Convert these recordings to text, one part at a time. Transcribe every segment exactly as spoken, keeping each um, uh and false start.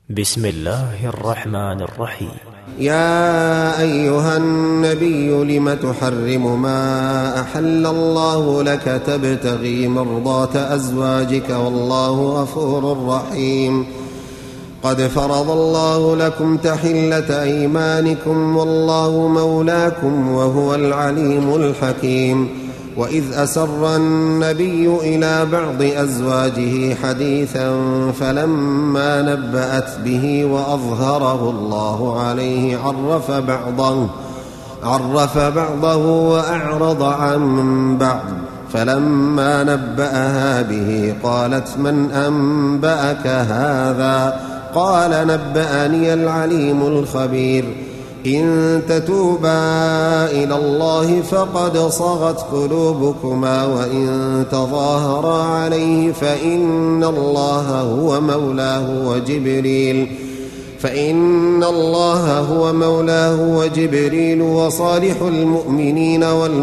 بسم الله الرحمن الرحيم. يا أيها النبي لم تحرم ما أحل الله لك تبتغي مرضات أزواجك والله غفور رحيم. قد فرض الله لكم تحلة أيمانكم والله مولاكم وهو العليم الحكيم. وإذ أسر النبي إلى بعض أزواجه حديثا فلما نبأت به وأظهره الله عليه عرف بعضه, عرف بعضه وأعرض عن بعض. فلما نبأها به قالت من أنبأك هذا؟ قال نبأني العليم الخبير. إن تتوبا إلى الله فقد صغت قلوبكما وإن تظاهرا عليه فإن الله هو مولاه وجبريل فإن الله هو مولاه وجبريل وصالح المؤمنين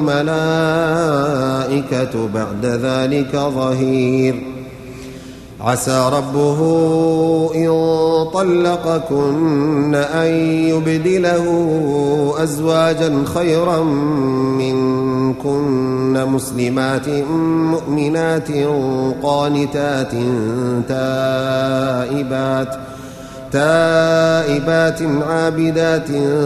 والملائكة بعد ذلك ظهير. عسى ربه إن طلقكن أن يبدله أزواجا خيرا منكن مسلمات مؤمنات قانتات تائبات تائبات عابدات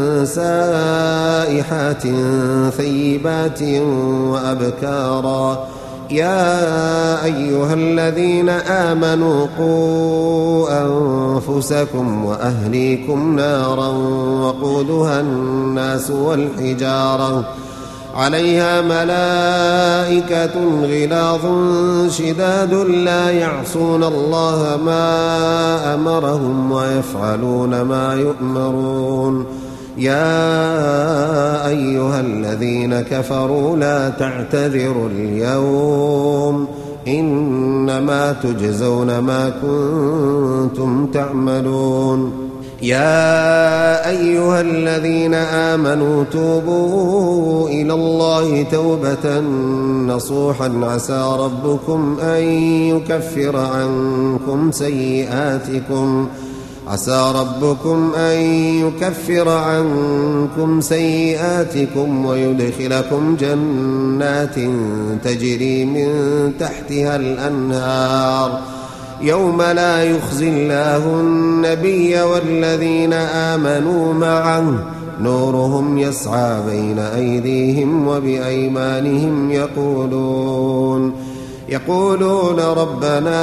سائحات ثيبات وأبكارا. يا أيها الذين آمنوا قوا أنفسكم وأهليكم نارا وقودها الناس والحجارة عليها ملائكة غلاظ شداد لا يعصون الله ما أمرهم ويفعلون ما يؤمرون. يا أيها الذين كفروا لا تعتذروا اليوم إنما تجزون ما كنتم تعملون. يا أيها الذين آمنوا توبوا إلى الله توبة نصوحا عسى ربكم أن يكفر عنكم سيئاتكم عسى ربكم أن يكفر عنكم سيئاتكم ويدخلكم جنات تجري من تحتها الأنهار يوم لا يخزي الله النبي والذين آمنوا معه نورهم يسعى بين أيديهم وبأيمانهم يقولون يقولون ربنا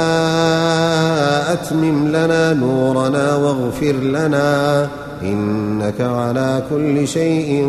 أتمم لنا نورنا واغفر لنا إنك على كل شيء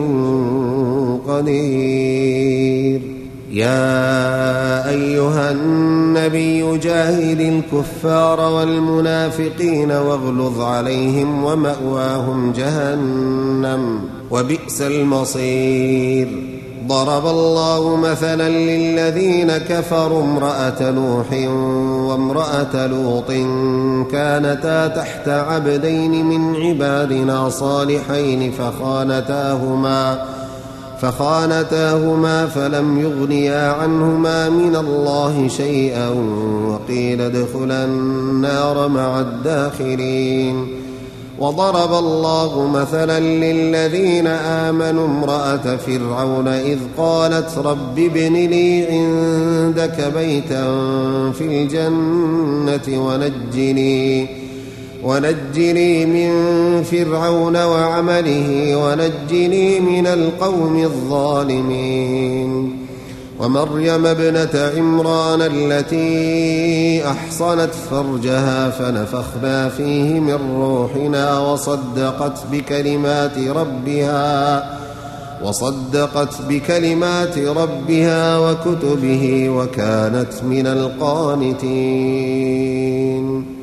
قدير. يا أيها النبي جاهد الكفار والمنافقين واغلظ عليهم ومأواهم جهنم وبئس المصير. ضرب الله مثلا للذين كفروا امرأة نوح وامرأة لوط كانتا تحت عبدين من عبادنا صالحين فخانتاهما فخانتاهما فلم يغنيا عنهما من الله شيئا وقيل ادخلا النار مع الداخلين. وضرب الله مثلا للذين آمنوا امرأة فرعون إذ قالت رب ابن لي عندك بيتا في الجنة ونجني ونجني من فرعون وعمله ونجني من القوم الظالمين. ومريم ابنة عمران التي أحصنت فرجها فنفخنا فيه من روحنا وصدقت بكلمات ربها وصدقت بكلمات ربها وكتبه وكانت من القانتين.